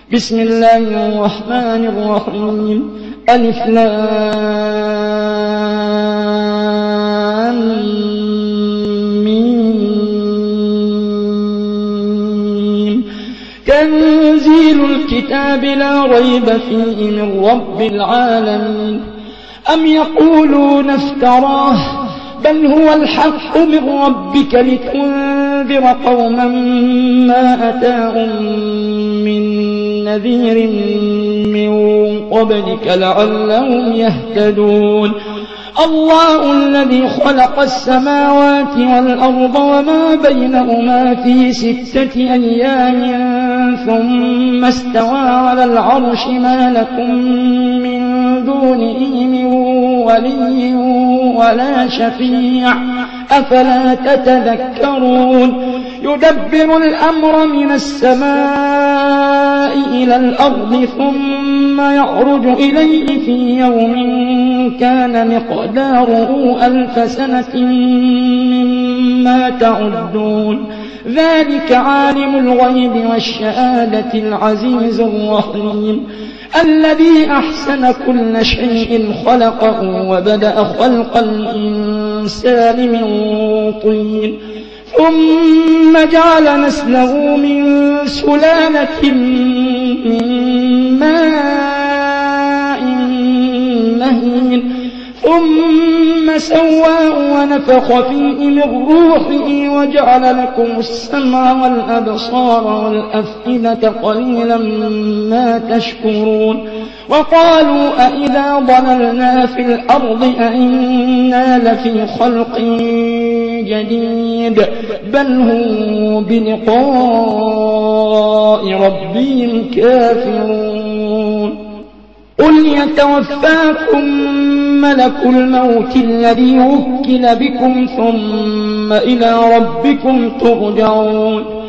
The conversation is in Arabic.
بسم الله الرحمن الرحيم ألف لام ميم تنزيل الكتاب لا ريب فيه من رب العالمين أم يقولون افتراه بل هو الحق من ربك لتنذر قوما ما أتاهم من نذير من قبلك لعلهم يهتدون الله الذي خلق السماوات والأرض وما بينهما في 6 أيام ثم استوى على العرش ما لكم من دونه من ولي ولا شفيع أفلا تتذكرون يدبر الأمر من السماء إلى الأرض ثم يعرج إليه في يوم كان مقداره 1000 سنة مما تعدون ذلك عالم الغيب والشهادة العزيز الرحيم الذي أحسن كل شيء خلقه وبدأ خلق الإنسان من طين ثم جعل نسله من سلالة من ماء مهين ثم سواه ونفخ فيه من روحه وجعل لكم السمع والأبصار والأفئدة قليلا ما تشكرون وقالوا أئذا ضللنا في الأرض أئنا لفي خلق جديد بل هم بلقاء ربهم كافرون قل يتوفاكم ملك الموت الذي وكل بكم ثم إلى ربكم ترجعون